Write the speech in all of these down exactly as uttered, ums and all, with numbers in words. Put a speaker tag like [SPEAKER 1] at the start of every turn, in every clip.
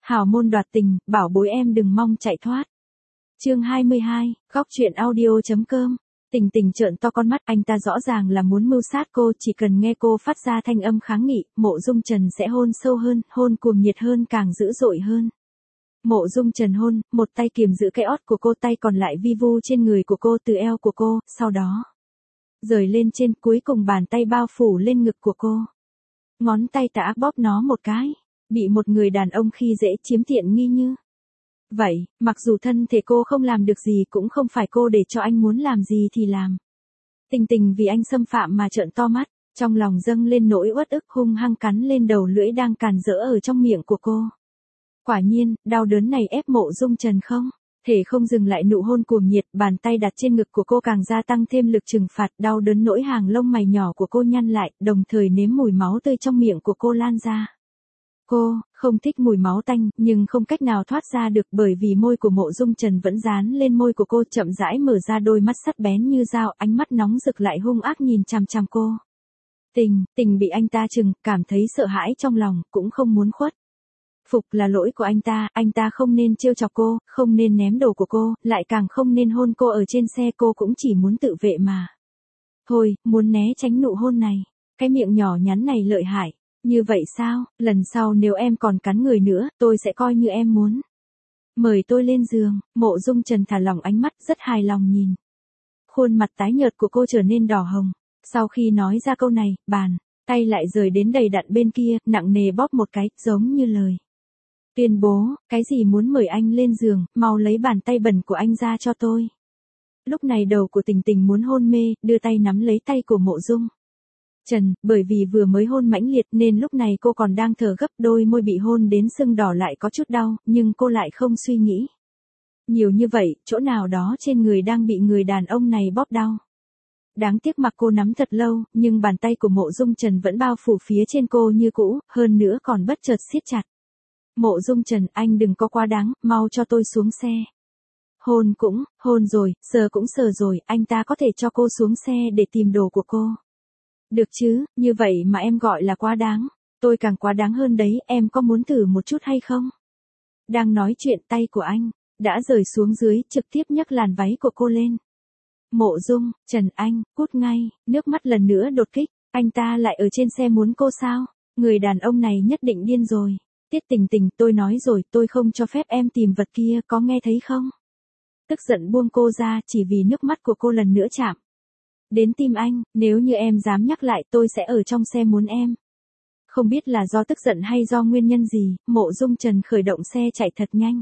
[SPEAKER 1] Hào môn đoạt tình, bảo bối em đừng mong chạy thoát. Chương hai mươi hai, góc truyện audio.com. Tình Tình trợn to con mắt, anh ta rõ ràng là muốn mưu sát cô, chỉ cần nghe cô phát ra thanh âm kháng nghị, Mộ Dung Trần sẽ hôn sâu hơn, hôn cuồng nhiệt hơn, càng dữ dội hơn. Mộ Dung Trần hôn, một tay kiềm giữ cái ót của cô, tay còn lại vi vu trên người của cô, từ eo của cô, sau đó rời lên trên, cuối cùng bàn tay bao phủ lên ngực của cô. Ngón tay tả bóp nó một cái, bị một người đàn ông khi dễ chiếm tiện nghi như vậy, mặc dù thân thể cô không làm được gì, cũng không phải cô để cho anh muốn làm gì thì làm. Tình Tình vì anh xâm phạm mà trợn to mắt, trong lòng dâng lên nỗi uất ức, hung hăng cắn lên đầu lưỡi đang càn rỡ ở trong miệng của cô. Quả nhiên, đau đớn này ép Mộ Dung Trần không thể không dừng lại nụ hôn cuồng nhiệt, bàn tay đặt trên ngực của cô càng gia tăng thêm lực trừng phạt, đau đớn nỗi hàng lông mày nhỏ của cô nhăn lại, đồng thời nếm mùi máu tươi trong miệng của cô lan ra. Cô không thích mùi máu tanh, nhưng không cách nào thoát ra được, bởi vì môi của Mộ Dung Trần vẫn dán lên môi của cô, chậm rãi mở ra đôi mắt sắc bén như dao, ánh mắt nóng rực lại hung ác nhìn chằm chằm cô. Tình, Tình bị anh ta trừng, cảm thấy sợ hãi trong lòng, cũng không muốn khuất phục, là lỗi của anh ta, anh ta không nên trêu chọc cô, không nên ném đồ của cô, lại càng không nên hôn cô ở trên xe, cô cũng chỉ muốn tự vệ mà thôi, muốn né tránh nụ hôn này. Cái miệng nhỏ nhắn này lợi hại. Như vậy sao, lần sau nếu em còn cắn người nữa, tôi sẽ coi như em muốn mời tôi lên giường. Mộ Dung Trần thả lỏng ánh mắt, rất hài lòng nhìn khuôn mặt tái nhợt của cô trở nên đỏ hồng. Sau khi nói ra câu này, bàn tay lại rời đến đầy đặn bên kia, nặng nề bóp một cái, giống như lời tuyên bố, cái gì muốn mời anh lên giường, mau lấy bàn tay bẩn của anh ra cho tôi. Lúc này đầu của Tình Tình muốn hôn mê, đưa tay nắm lấy tay của Mộ Dung Trần, bởi vì vừa mới hôn mãnh liệt nên lúc này cô còn đang thở gấp, đôi môi bị hôn đến sưng đỏ lại có chút đau, nhưng cô lại không suy nghĩ nhiều như vậy, chỗ nào đó trên người đang bị người đàn ông này bóp đau. Đáng tiếc mặc cô nắm thật lâu, nhưng bàn tay của Mộ Dung Trần vẫn bao phủ phía trên cô như cũ, hơn nữa còn bất chợt siết chặt. Mộ Dung Trần, anh đừng có quá đáng, mau cho tôi xuống xe. Hôn cũng, hôn rồi, sờ cũng sờ rồi, anh ta có thể cho cô xuống xe để tìm đồ của cô. Được chứ, như vậy mà em gọi là quá đáng. Tôi càng quá đáng hơn đấy, em có muốn thử một chút hay không? Đang nói chuyện, tay của anh đã rời xuống dưới, trực tiếp nhấc làn váy của cô lên. Mộ Dung Trần, anh, cút ngay. Nước mắt lần nữa đột kích, anh ta lại ở trên xe muốn cô sao? Người đàn ông này nhất định điên rồi. Tiết Tình Tình, tôi nói rồi, tôi không cho phép em tìm vật kia, có nghe thấy không? Tức giận buông cô ra, chỉ vì nước mắt của cô lần nữa chạm đến tim anh, nếu như em dám nhắc lại, tôi sẽ ở trong xe muốn em. Không biết là do tức giận hay do nguyên nhân gì, Mộ Dung Trần khởi động xe chạy thật nhanh.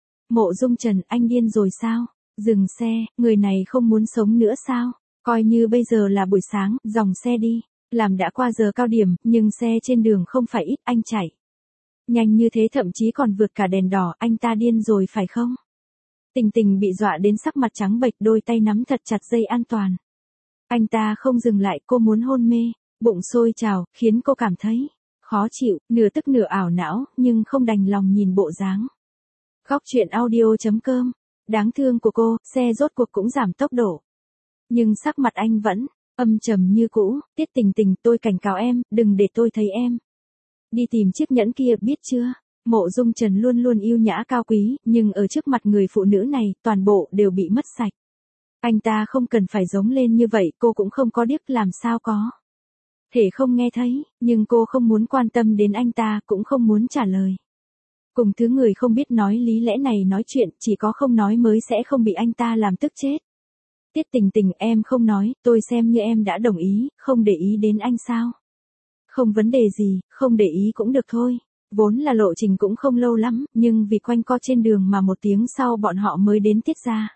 [SPEAKER 1] Mộ Dung Trần, anh điên rồi sao? Dừng xe, người này không muốn sống nữa sao? Coi như bây giờ là buổi sáng, dòng xe đi. Làm đã qua giờ cao điểm, nhưng xe trên đường không phải ít, anh chạy nhanh như thế thậm chí còn vượt cả đèn đỏ, anh ta điên rồi phải không? Tình Tình bị dọa đến sắc mặt trắng bệch, đôi tay nắm thật chặt dây an toàn. Anh ta không dừng lại, cô muốn hôn mê, bụng sôi trào, khiến cô cảm thấy khó chịu, nửa tức nửa ảo não, nhưng không đành lòng nhìn bộ dáng. Góc truyện audio.com, đáng thương của cô, xe rốt cuộc cũng giảm tốc độ. Nhưng sắc mặt anh vẫn âm trầm như cũ. Tiết Tình Tình, tôi cảnh cáo em, đừng để tôi thấy em đi tìm chiếc nhẫn kia, biết chưa? Mộ Dung Trần luôn luôn yêu nhã cao quý, nhưng ở trước mặt người phụ nữ này, toàn bộ đều bị mất sạch. Anh ta không cần phải giống lên như vậy, cô cũng không có điếc, làm sao có thể không nghe thấy, nhưng cô không muốn quan tâm đến anh ta, cũng không muốn trả lời. Cùng thứ người không biết nói lý lẽ này nói chuyện, chỉ có không nói mới sẽ không bị anh ta làm tức chết. Tiết Tình Tình, em không nói, tôi xem như em đã đồng ý, không để ý đến anh sao? Không vấn đề gì, không để ý cũng được thôi. Vốn là lộ trình cũng không lâu lắm, nhưng vì quanh co trên đường mà một tiếng sau bọn họ mới đến Tiết gia.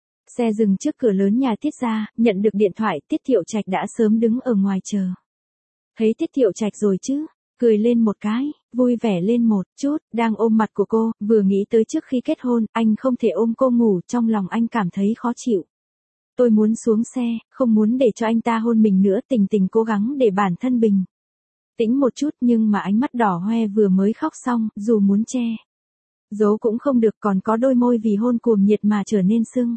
[SPEAKER 1] Xe dừng trước cửa lớn nhà Tiết gia, nhận được điện thoại, Tiết Thiệu Trạch đã sớm đứng ở ngoài chờ. Thấy Tiết Thiệu Trạch rồi chứ? Cười lên một cái, vui vẻ lên một chút, đang ôm mặt của cô, vừa nghĩ tới trước khi kết hôn, anh không thể ôm cô ngủ, trong lòng anh cảm thấy khó chịu. Tôi muốn xuống xe, không muốn để cho anh ta hôn mình nữa. Tình Tình cố gắng để bản thân bình tĩnh một chút, nhưng mà ánh mắt đỏ hoe vừa mới khóc xong, dù muốn che giấu cũng không được, còn có đôi môi vì hôn cuồng nhiệt mà trở nên sưng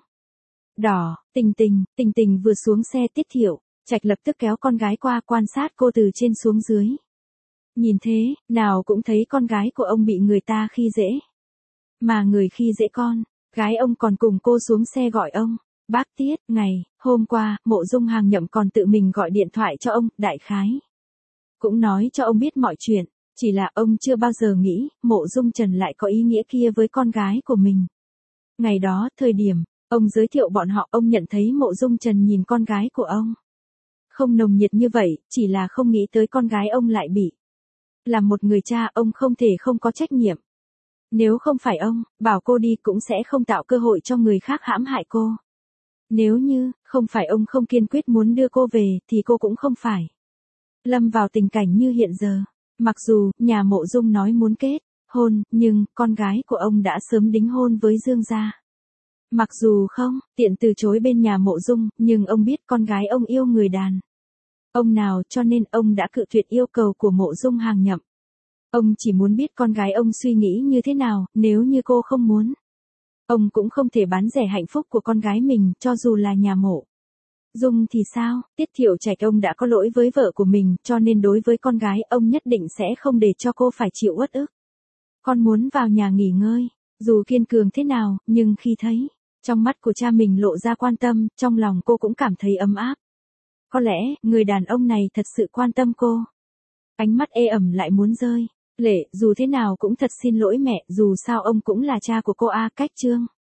[SPEAKER 1] đỏ. Tình Tình, Tình Tình vừa xuống xe, Tiết Thiệu Trạch lập tức kéo con gái qua, quan sát cô từ trên xuống dưới. Nhìn thế, nào cũng thấy con gái của ông bị người ta khi dễ. Mà người khi dễ con, gái ông còn cùng cô xuống xe gọi ông. Bác Tiết, ngày, hôm qua, Mộ Dung Hàng Nhậm còn tự mình gọi điện thoại cho ông, đại khái. Cũng nói cho ông biết mọi chuyện, chỉ là ông chưa bao giờ nghĩ, Mộ Dung Trần lại có ý nghĩa kia với con gái của mình. Ngày đó, thời điểm, ông giới thiệu bọn họ, ông nhận thấy Mộ Dung Trần nhìn con gái của ông. Không nồng nhiệt như vậy, chỉ là không nghĩ tới con gái ông lại bị. Là một người cha, ông không thể không có trách nhiệm. Nếu không phải ông, bảo cô đi cũng sẽ không tạo cơ hội cho người khác hãm hại cô. Nếu như, không phải ông không kiên quyết muốn đưa cô về, thì cô cũng không phải lâm vào tình cảnh như hiện giờ. Mặc dù, nhà Mộ Dung nói muốn kết hôn, nhưng, con gái của ông đã sớm đính hôn với Dương gia. Mặc dù không, tiện từ chối bên nhà Mộ Dung, nhưng ông biết con gái ông yêu người đàn ông nào, cho nên ông đã cự tuyệt yêu cầu của Mộ Dung Hàng Nhậm. Ông chỉ muốn biết con gái ông suy nghĩ như thế nào, nếu như cô không muốn. Ông cũng không thể bán rẻ hạnh phúc của con gái mình, cho dù là nhà Mộ Dung thì sao, Tiết Thiệu Trạch ông đã có lỗi với vợ của mình, cho nên đối với con gái, ông nhất định sẽ không để cho cô phải chịu uất ức. Con muốn vào nhà nghỉ ngơi, dù kiên cường thế nào, nhưng khi thấy, trong mắt của cha mình lộ ra quan tâm, trong lòng cô cũng cảm thấy ấm áp. Có lẽ, người đàn ông này thật sự quan tâm cô. Ánh mắt ê ẩm lại muốn rơi lệ, dù thế nào cũng thật xin lỗi mẹ, dù sao ông cũng là cha của cô a, Cách Trương.